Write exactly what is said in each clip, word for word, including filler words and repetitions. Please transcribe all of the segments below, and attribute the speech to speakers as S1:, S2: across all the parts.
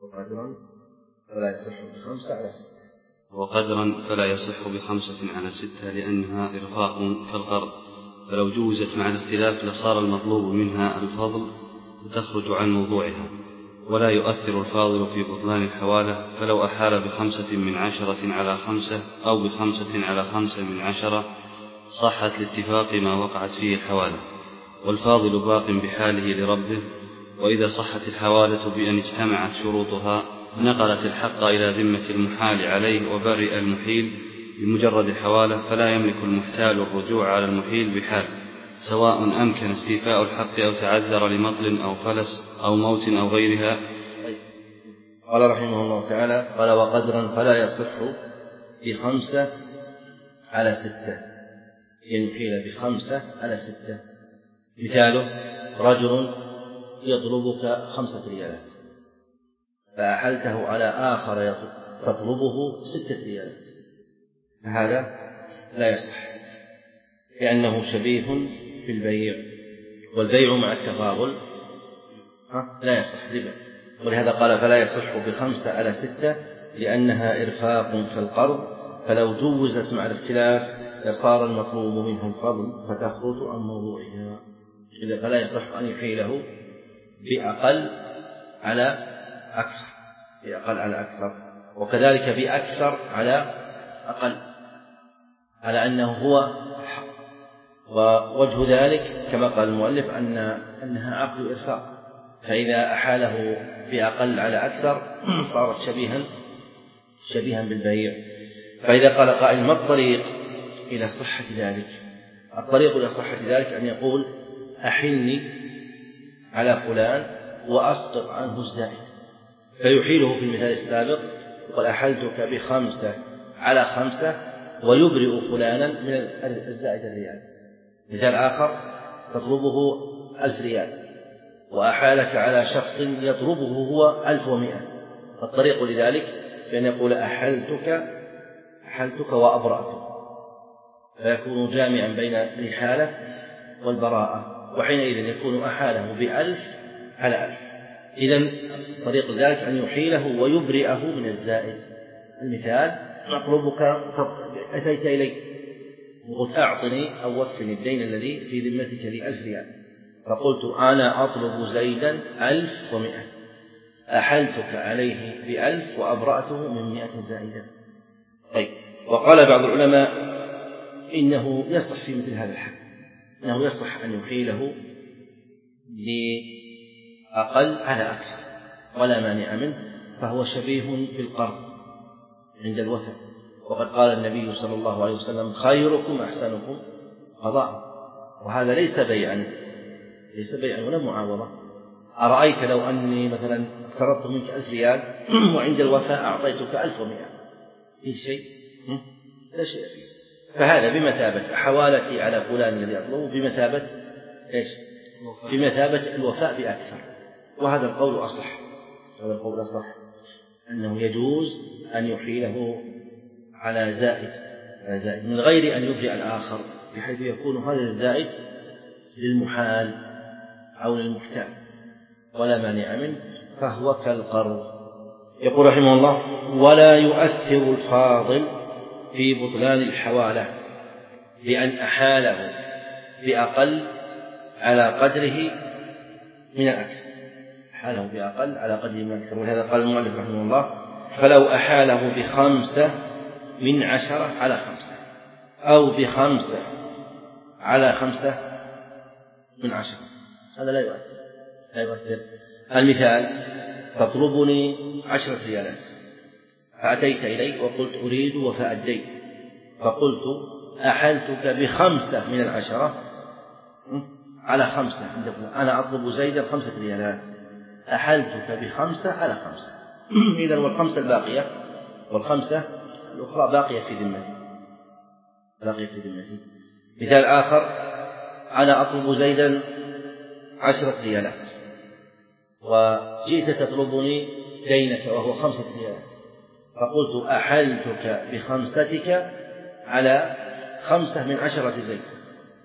S1: وقدرا فلا يصح بخمسة على ستة
S2: وقدرا فلا يصح بخمسة على ستة لأنها إرفاق كالقرض، فلو جوزت مع الاختلاف لصار المطلوب منها الفضل وتخرج عن موضوعها. ولا يؤثر الفاضل في بطلان الحوالة، فلو أحال بخمسة من عشرة على خمسة أو بخمسة على خمسة من عشرة صحت لاتفاق ما وقعت فيه الحوالة، والفاضل باق بحاله لربه. وإذا صحت الحوالة بأن اجتمعت شروطها نقلت الحق إلى ذمة المحال عليه وبرئ المحيل بمجرد الحوالة، فلا يملك المحتال الرجوع على المحيل بحال، سواء أمكن استيفاء الحق أو تعذر لمطل أو فلس أو موت أو غيرها.
S1: قال رحمه الله تعالى: قال وقدرا فلا يصح بخمسة على ستة، ينحيل بخمسة على ستة. مثاله: رجل يطلبك خمسة ريالات فأحلته على آخر تطلبه ستة ريالات، فهذا لا يصح لأنه شبيه بالبيع، والبيع مع التفاضل لا يصح ربا. ولهذا قال: فلا يصح بخمسة على ستة لأنها إرفاق كالقرض، فلو جوزت مع الاختلاف لصار المطلوب منها الفضل فتخرج عن موضوعها. إذا فلا يصح أن يحيله بأقل على أكثر، بأقل على أكثر، وكذلك بأكثر على أقل، على أنه هو الحق. ووجه ذلك كما قال المؤلف أن أنها عقد إرفاق، فإذا أحاله بأقل على أكثر صارت شبيها شبيها بالبيع. فإذا قال قائل: ما الطريق إلى صحة ذلك؟ الطريق إلى صحة ذلك أن يقول: أحلني على فلان وأسقط عنه الزائد، فيحيله في المثال السابق يقول: أحلتك بخمسة على خمسة ويبرئ فلانا من الزائد الريال. مثال آخر: تطلبه ألف ريال وأحالك على شخص يطلبه هو ألف ومئة، فالطريق لذلك بأن يقول: أحلتك أحلتك وأبرأتك، فيكون جامعا بين الإحالة والبراءة، وحينئذ يكون أحاله بألف على ألف. إذن طريق ذلك أن يحيله ويبرئه من الزائد. المثال: أطلبك أتيت إلي وقلت: أعطني أو وفني الدين الذي في ذمتك لي ألف ريال، فقلت: أنا أطلب زيدا ألف ومئة، أحلتك عليه بألف وأبرأته من مئة زائدة. طيب، وقال بعض العلماء إنه يصح في مثل هذا الحال، إنه يصح أن يحيله بأقل على أكثر ولا مانع منه، فهو شبيه بالقرض عند الوفاء. وقد قال النبي صلى الله عليه وسلم: خيركم أحسنكم قضاء. وهذا ليس بيعا ليس بيعا ولا معاوضة. أرأيت لو أني مثلا اقترضت منك ألف ريال وعند الوفاء أعطيتك ألف ومئة، في شيء؟ لا شيء فيه. فهذا بمثابة حوالتي على فلان الذي أطلبه، بمثابة إيش؟ بمثابة الوفاء بأكثر. وهذا القول أصح، هذا القول أصح أنه يجوز أن يحيله على زائد على زائد من غير أن يبرئ الآخر، بحيث يكون هذا الزائد للمحال أو للمحتال ولا مانع منه، فهو كالقرض. يقول رحمه الله: ولا يؤثر الفاضل في بطلان الحوالة بأن أحاله بأقل على قدره من الأكثر، أحاله بأقل على قدره من الأكثر. ولهذا قال المؤلف رحمه الله: فلو أحاله بخمسة من عشرة على خمسة أو بخمسة على خمسة من عشرة، هذا لا يؤثر لا يؤثر. المثال: تطلبني عشرة ريالات فأتيت إلي وقلت: أريد وفاء الدين، فقلت: أحلتك بخمسة من العشرة على خمسة، أنا أطلب زيدا خمسة ريالات، أحلتك بخمسة على خمسة. إذن والخمسة الباقية والخمسة الأخرى باقية في ذمتي باقية في ذمتي. مثال آخر: أنا أطلب زيدا عشرة ريالات وجئت تطلبني دينك وهو خمسة ريالات، فقلت: أحلتك بخمستك على خمسة من عشرة زيت،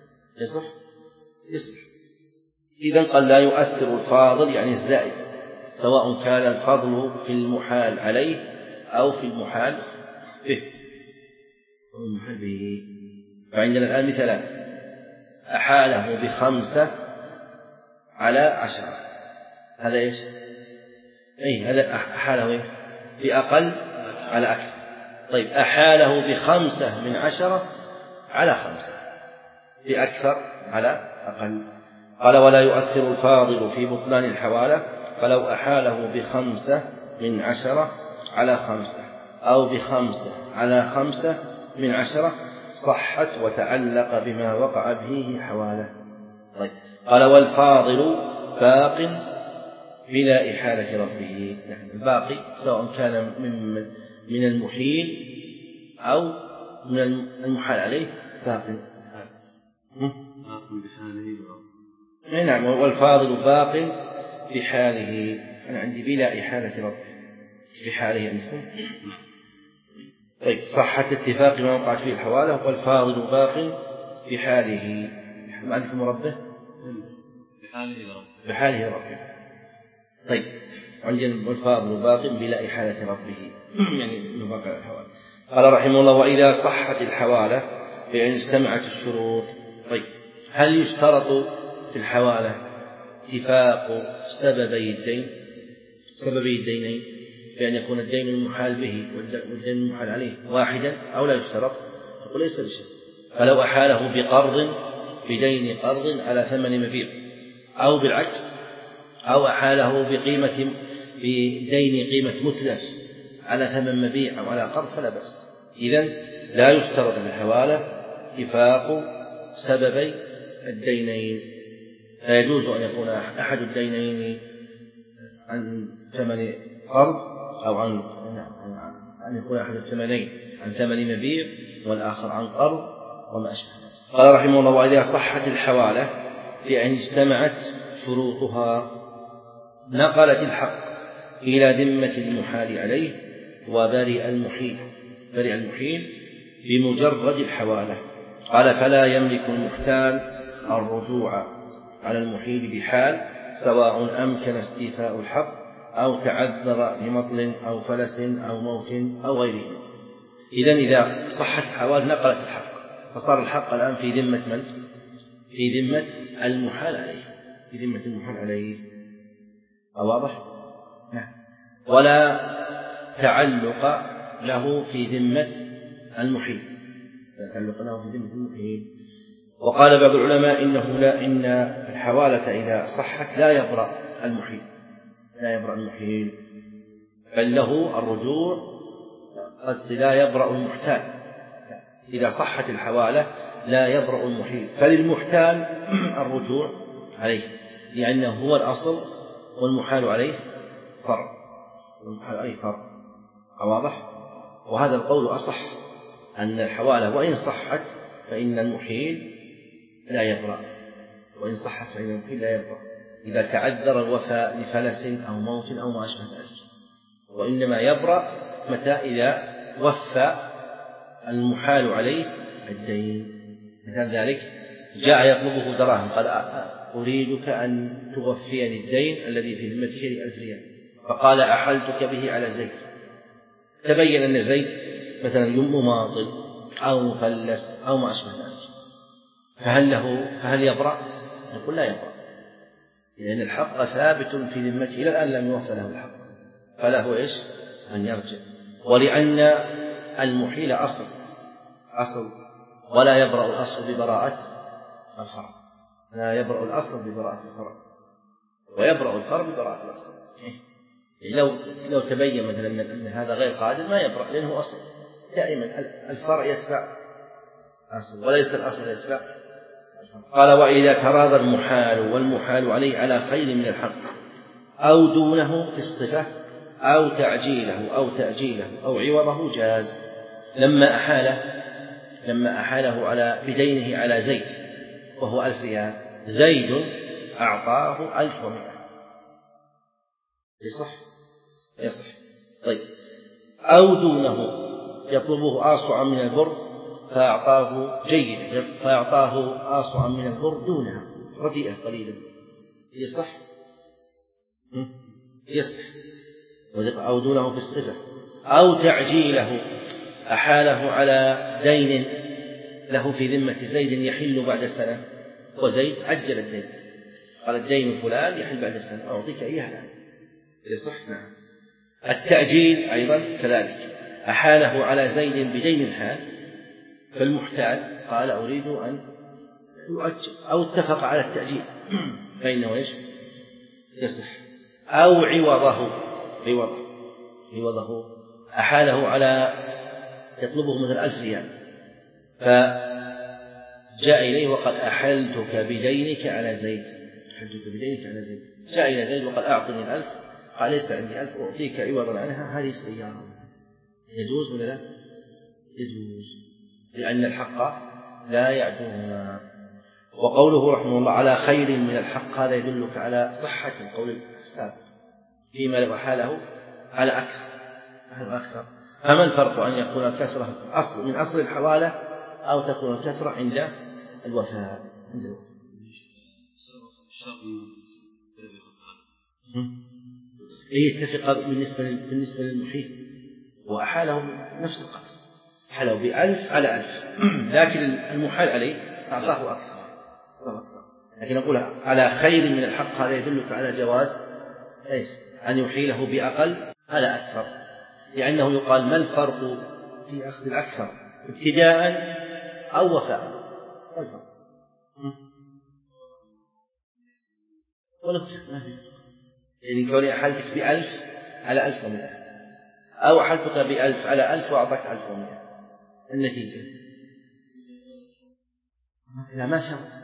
S1: يصح؟ يصح. إذن قال: لا يؤثر الفاضل يعني الزائد، سواء كان الفضل في المحال عليه أو في المحال به. المحال به. فعندنا الآن مثلا أحاله بخمسة على عشرة، هذا إيش؟ أي هذا أحاله إيه؟ بأقل على أكثر. طيب أحاله بخمسة من عشرة على خمسة بأكثر على أقل. قال ولا يؤثر الفاضل في بطلان الحوالة، فلو أحاله بخمسة من عشرة على خمسة أو بخمسة على خمسة من عشرة صحت وتعلق بما وقع فيه حوالة. طيب قال والفاضل باق بلا إحالة ربه، يعني الباقي سواء كان من من المحيل أو من المحال عليه باق. نعم والفاضل باق بحاله. أنا عندي بلا إحالة ربه بحاله عندكم. طيب صحة اتفاق ما وقعت فيه الحوالة والفاضل باق بحاله. ما عندكم ربه
S2: بحاله ربه
S1: بحاله ربه. طيب عندنا والفاضل باق بلا إحالة ربه يعني نبقى الحوالة. قال رحمه الله وإذا صحت الحوالة بأن اجتمعت الشروط. طيب هل يشترط في الحوالة اتفاق سببي الدين سببي الدينين بأن يكون الدين المحال به والدين المحال عليه واحدا أو لا يشترط؟ يقول ليس بشرط. فلو أحاله بقرض بدين قرض على ثمن مبيع أو بالعكس أو أحاله بقيمة بدين قيمة مثلث على ثمن مبيع أو على قرض فلا بأس. إذن لا يشترط في الحوالة اتفاق سببي الدينين، فيجوز أن يكون أحد الدينين عن ثمن قرض أو عن أن يكون أحد الثمنين عن ثمن مبيع والآخر عن قرض وما أشبه. قال رحمه الله وإذا صحت الحوالة بأن اجتمعت شروطها نقلت الحق إلى ذمة المحال عليه وبرئ المحيل برئ المحيل بمجرد الحوالة. قال فلا يملك المحتال الرجوع على المحيل بحال سواء أمكن استيفاء الحق أو تعذر بمطل أو فلس أو موت أو غيره. إذن إذا صحت الحوال نقلت الحق فصار الحق الآن في ذمة من؟ في ذمة المحال عليه في ذمة المحال عليه. واضح؟ ولا تعلق له في ذمة المحيل لا تعلق له في ذمة المحيل. وقال بعض العلماء إنه لا إن الحوالة إذا صحت لا يبرأ المحيل لا يبرأ المحيل بل له الرجوع. قد لا يبرأ المحتال إذا صحت الحوالة لا يبرأ المحيل فللمحتال الرجوع عليه لأنه هو الأصل والمحال عليه فرع والمحال عليه فرع. واضح؟ وهذا القول أصح أن الحوالة وإن صحت فإن المحيل لا يبرأ وإن صحت فإن المحيل لا يبرأ إذا تعذر الوفاء لفلس أو موت أو ما أشبه ذلك. وإنما يبرأ متى إذا وفى المحال عليه الدين. مثال ذلك جاء يطلبه دراهم قال أريدك أن توفيني الدين الذي في ذمتك لألف ريال فقال أحلتك به على زيد. تبين أن زيد مثلا مماطل أو مفلس أو ما أشبه ذلك فهل له فهل يبرأ؟ نقول لا يبرأ لأن الحق ثابت في ذمته إلى الآن لم يوفى له الحق فله إيش؟ أن يرجع. ولأن المحيل أصل أصل ولا يبرأ الأصل ببراءة الفرع لا يبرأ الأصل ببراءة الفرع ويبرأ الفرع ببراءة الأصل. لو لو تبين مثلا أن هذا غير قادر ما يبرأ لأنه أصل دائما الفرع يتبع أصل وليس الأصل يتبع. قال وإذا تراضى المحال والمحال عليه على خير من الحق أو دونه في الصفة أو تعجيله أو تأجيله أو عوضه جاز. لما أحاله لما أحاله على بدينه على زيد وهو ألف ريال زيد أعطاه ألف ومئة يصح يصح. طيب أو دونه يطلبه آصعا من البر فأعطاه جيد فأعطاه آصعا من البر دونها رديئة قليلا يصح يصح، أو دونه في الصفة، أو تعجيله أحاله على دين له في ذمة زيد يحل بعد سنة، وزيد عجل الدين قال الدين فلان يحل بعد سنة أعطيك إياه الآن، يصح. نعم. التأجيل أيضا كذلك، أحاله على زيد بدين حال، فالمحتال قال أريد أن يؤجل، أو اتفق على التأجيل فإنه إيش؟ يصح. أو عوضه عوضه عوضه أحاله على يطلبه مثل ألف ريال، فجاء إليه وقال أحلتك بدينك على زيد، أحلتك بدينك على زيد، جاء إلى زيد وقال أعطني الألف، قال ليس عندي ألف أعطيك عوضا عنها هذه السيارة، يجوز ولا لا؟ يجوز، لأن الحق لا يعدوهما. وقوله رحمه الله على خير من الحق، هذا يدلك على صحة القول السابق فيما لو أحاله على أكثر على أكثر. فما الفرق أن يكون الكثرة أصل من أصل الحوالة أو تكون الكثرة عند الوفاء؟ عند الوفاء يتفق بالنسبة بالنسبة للمحيط، وأحاله نفس القدر، حاله بألف على ألف، لكن المحال عليه أعطاه أكثر. لكن نقول على خير من الحق، هذا يدلك على جواز أن يحيله بأقل على أكثر، لأنه يقال ما الفرق في أخذ الأكثر ابتداء أو وفاء؟ ولا ما في، يعني كوني أحلتك بألف على ألف ومئة، أو أحلتك بألف على ألف وأعطاك ألف ومئة، النتيجة لا ما شرط.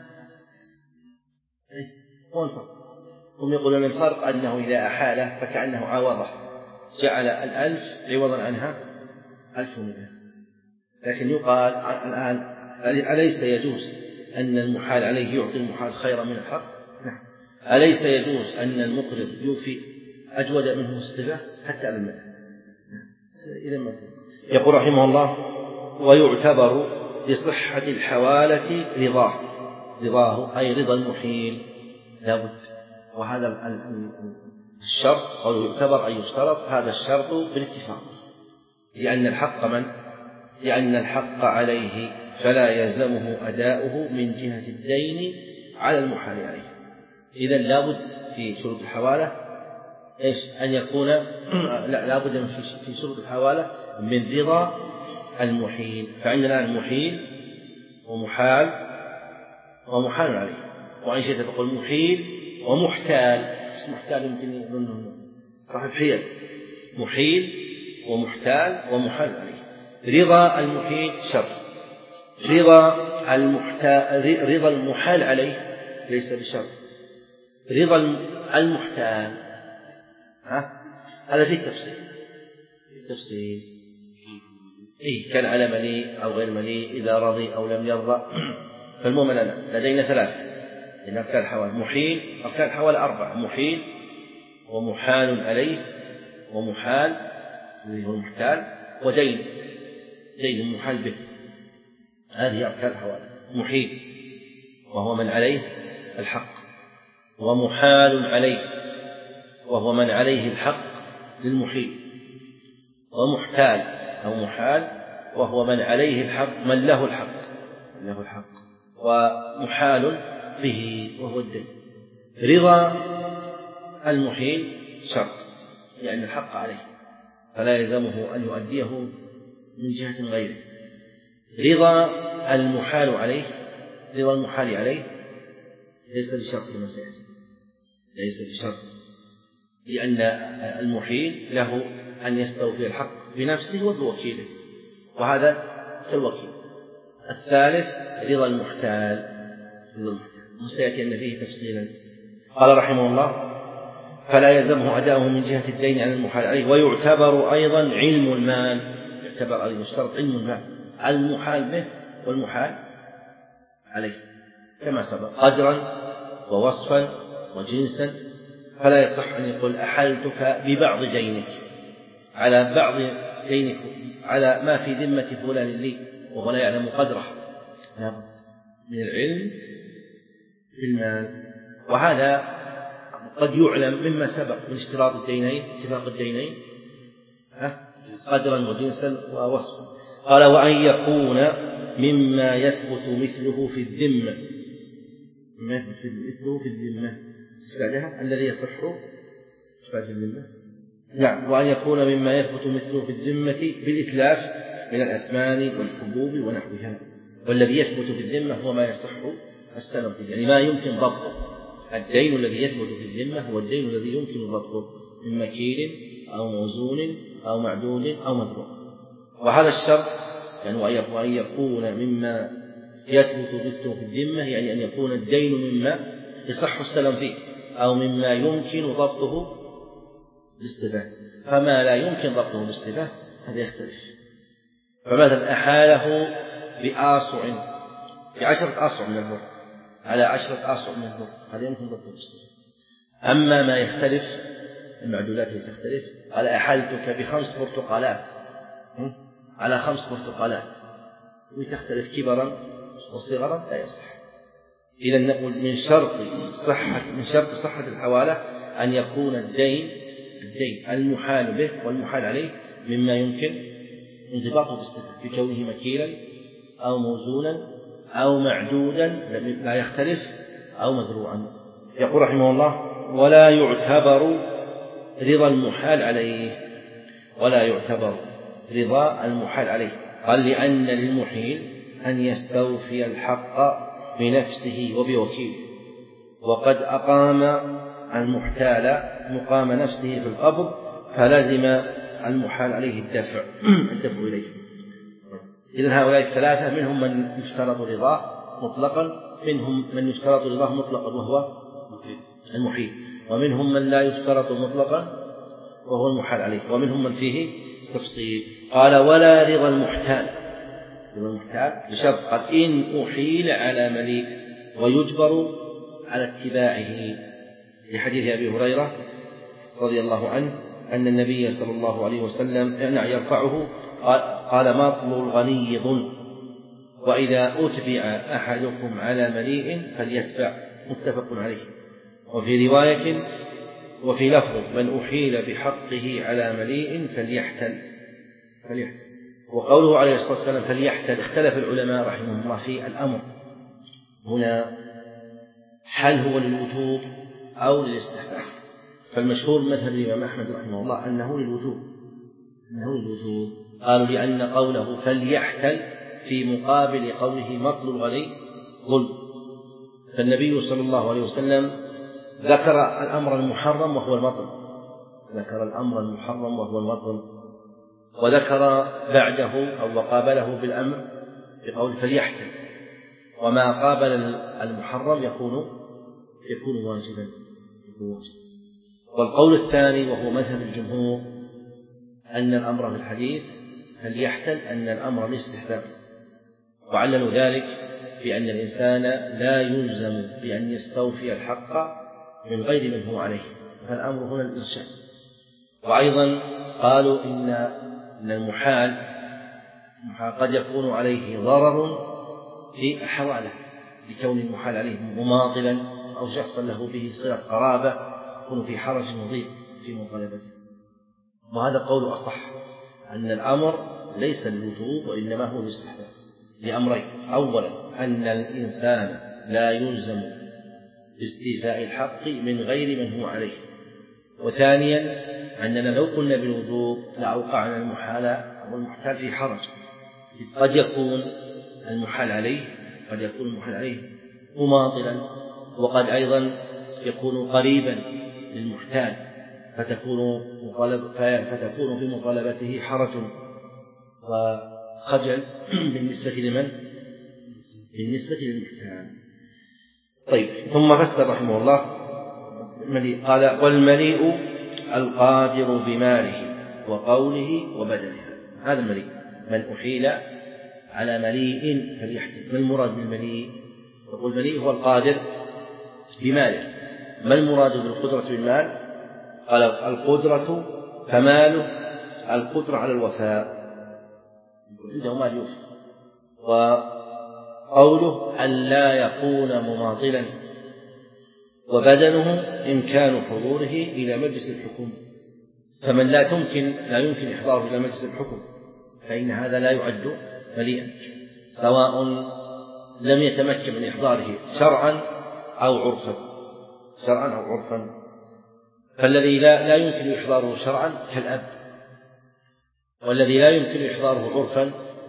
S1: هو الفرق. هم يقولون الفرق أنه إذا أحاله فكأنه عوضه، جعل الألف عوضا عنها ألف ومئة. لكن يقال الآن أليس يجوز أن المحال عليه يعطي المحال خيرا من الحق؟ نعم. أليس يجوز أن المقرض يوفي أجود منه الصفة حتى على المال؟ إذا ما يقول رحمه الله ويعتبر لصحة الحوالة رضاه، رضاه أي رضا المحيل لابد. وهذا الشرط أو يعتبر أي يشترط هذا الشرط بالاتفاق، لأن الحق من؟ لأن الحق عليه فلا يلزمه أداؤه من جهة الدين على المحال عليه. إذن لابد في شروط الحوالة إيش؟ أن يكون لا لابد من في شروط الحوالة من رضا المحيل. فعندنا المحيل ومحال ومحال عليه، وإن شئت تقول محيل ومحتال، بس محتال يمكن يظنه صاحب حيل، محيل ومحتال ومحال عليه. رضا المحيل شرط، رضا المحتال رضا المحال عليه ليس بشرط. رضا المحتال ها هذا فيه تفصيل، تفصيل إيه كان على مليء أو غير مليء، إذا رضي أو لم يرضى. فالمهم لنا لدينا ثلاثة من أركان الحوالة، محيل، أركان الحوالة أربعة، محيل ومحال عليه ومحال اللي هو المحتال ودين، دين المحال به. هذه أركان الحوالة. محيل وهو من عليه الحق، ومحال عليه وهو من عليه الحق للمحيل، ومحتال أو محال وهو من عليه الحق من له الحق له الحق ومحال به وهو الدين. رضا المحيل شرط لأن الحق عليه فلا يلزمه أن يؤديه من جهة غيره. رضا المحال عليه رضا المحال عليه ليس بشرط كما سيأتي، ليس بشرط، لأن المحيل له أن يستوفي الحق بنفسه وبوكيله، وهذا كالوكيل. الثالث رضا المحتال، وسيأتي أن فيه تفصيلا. قال رحمه الله فلا يلزمه أداؤه من جهة الدين على المحال عليه. ويعتبر أيضا علم المال، يعتبر المشترط علم المال المحال به والمحال عليه كما سبق قدرا ووصفا وجنسا. فلا يصح أن يقول أحلتك ببعض دينك على بعض دينك على ما في ذمة فلان لي وهو لا يعلم قدره، من العلم بالمال. وهذا قد يعلم مما سبق من اشتراط الدينين اتفاق الدينين قدرا وجنسا ووصفا. قال وأن يكون مما يثبت مثله في الذمة، ما يثبت مثله في الذمة بعدها الذي يصح في الذمة، نعم، وأن يكون مما يثبت مثله في الذمة بالإتلاف من الأثمان والحبوب ونحوها. والذي يثبت في الذمة هو ما يصح السلم فيه، يعني ما يمكن ضبطه. الدين الذي يثبت في الذمة هو الدين الذي يمكن ضبطه من مكيل أو موزون أو معدود أو مذروع. وهذا الشرط يعني وأن يكون مما يثبت مثله في الذمة، يعني أن يكون الدين مما يصح السلم فيه أو مما يمكن ضبطه بالاستفاء. فما لا يمكن ضبطه بالاستفاء هذا يختلف. فمثلا أحاله بآصع بعشرة آصع من البر على عشرة آصع من البر، هذا يمكن ضبطه بالاستفاء. أما ما يختلف المعدودات اللي تختلف، قال أحلتك بخمس برتقالات على خمس برتقالات، وتختلف كبرا وصغرا لا يصح. إذا نقول من شرط صحة من شرط صحة الحوالة أن يكون الدين الدين المحال به والمحال عليه مما يمكن انضباطه بالاستفاء بكونه مكيلا أو موزونا أو معدودا لا يختلف أو مذروعا. يقول رحمه الله ولا يعتبر رضا المحال عليه، ولا يعتبر رضا المحال عليه. قال لأن للمحيل أن يستوفي الحق بنفسه وبوكيله، وقد أقام المحتال مقام نفسه في القبض، فلازم المحال عليه الدفع الدفع إليه. إذن هؤلاء الثلاثة منهم من يشترط رضاه مطلقا، منهم من يشترط رضاه مطلقا وهو المحيل، ومنهم من لا يشترط مطلقا وهو المحال عليه، ومنهم من فيه تفصيل. قال ولا رضا المحتال، رضا المحتال بشرط قد إن أحيل على مليء ويجبر على اتباعه، لحديث أبي هريرة رضي الله عنه أن النبي صلى الله عليه وسلم يرفعه قال مطل الغني ظلم، وإذا أتبع أحدكم على مليء فليتبع، متفق عليه. وفي رواية وفي لفظ من أحيل بحقه على مليء فليحتل فليحتل وقوله عليه الصلاة والسلام فليحتل، اختلف العلماء رحمهم الله في الأمر هنا هل هو للوجوب أو للاستحباب. فالمشهور مذهب الإمام أحمد رحمه الله أنه للوجوب أنه للوجوب قالوا لأن قوله فليحتل في مقابل قوله مطل الغني ظلم. فالنبي صلى الله عليه وسلم ذكر الأمر المحرم وهو المطل، ذكر الأمر المحرم وهو المطل، وذكر بعده أو وقابله بالأمر بقول فليحتل، وما قابل المحرم يكون يكون واجبا. والقول الثاني وهو مذهب الجمهور أن الأمر في الحديث فليحتل أن الأمر الاستحباب، وعللوا ذلك بأن الإنسان لا يلزم بأن يستوفي الحق من غير من هو عليه، فالأمر هنا الإرشاد. وأيضا قالوا إن إن المحال قد يكون عليه ضرر في الحوالة لكون المحال عليه مماطلا أو شخصا له به صلة قرابة يكون في حرج مضيق في مطالبته. وهذا قول أصح أن الأمر ليس للوجوب وإنما هو للاستحباب لأمرين: أولا أن الإنسان لا يلزم باستيفاء الحق من غير من هو عليه، وثانيا أننا لو قلنا بالوجوب لأوقعنا المحال أو المحتال في حرج، قد يكون المحال عليه قد يكون المحال عليه مماطلا، وقد أيضا يكون قريبا للمحتال فتكون فتكون في مطالبته حرج وخجل بالنسبة لمن؟ بالنسبة للمحتال. طيب، ثم فسر رحمه الله قال والمليء القادر بماله وقوله وبدنه. هذا المليء من أحيل على مليء فليحتل. ما المراد بالمليء؟ يقول المليء هو القادر بماله. ما المراد بالقدرة بالمال؟ قال القدرة فماله القدرة على الوفاء، عنده مال يوفي. وقوله أن لا يكون مماطلا، وبدنه إمكان حضوره إلى مجلس الحكم، فمن لا تمكن لا يمكن إحضاره إلى مجلس الحكم فإن هذا لا يعد مليئا، سواء لم يتمكن من إحضاره شرعا أو عرفا شرعا أو عرفا. فالذي لا, لا يمكن إحضاره شرعا كالأب، والذي لا يمكن إحضاره عرفا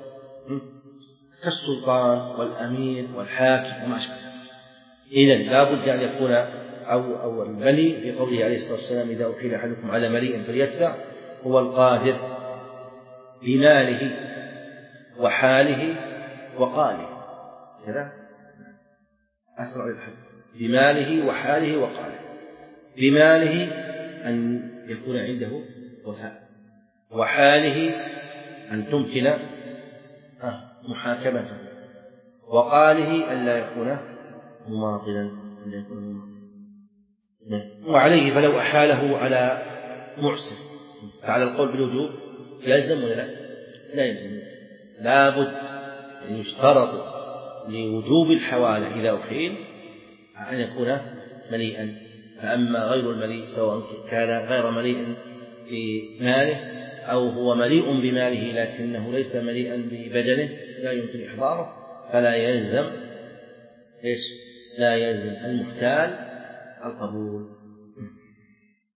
S1: كالسلطان والأمير والحاكم وما أشبه. إذن لا بد أن يكون أو, أو الملي في قوله عليه الصلاة والسلام إذا أحيل أحدكم على مليء فليتبع هو القادر بماله وحاله وقاله، كذا أسرع الحد، بماله وحاله وقاله. بماله أن يكون عنده وفاء، وحاله أن تمكن محاكمته، وقاله أن لا يكون مماطلا. وعليه فلو أحاله على معسر فعلى القول بالوجوب يلزم ولا لا؟ لا يلزم، لا بد أن يشترط لوجوب الحوالة إذا أحيل أن يكون مليئا. فأما غير المليء سواء كان غير مليء بماله أو هو مليء بماله لكنه ليس مليئا ببدنه لا يمكن إحضاره فلا يلزم إيش؟ لا يلزم المحتال القبول.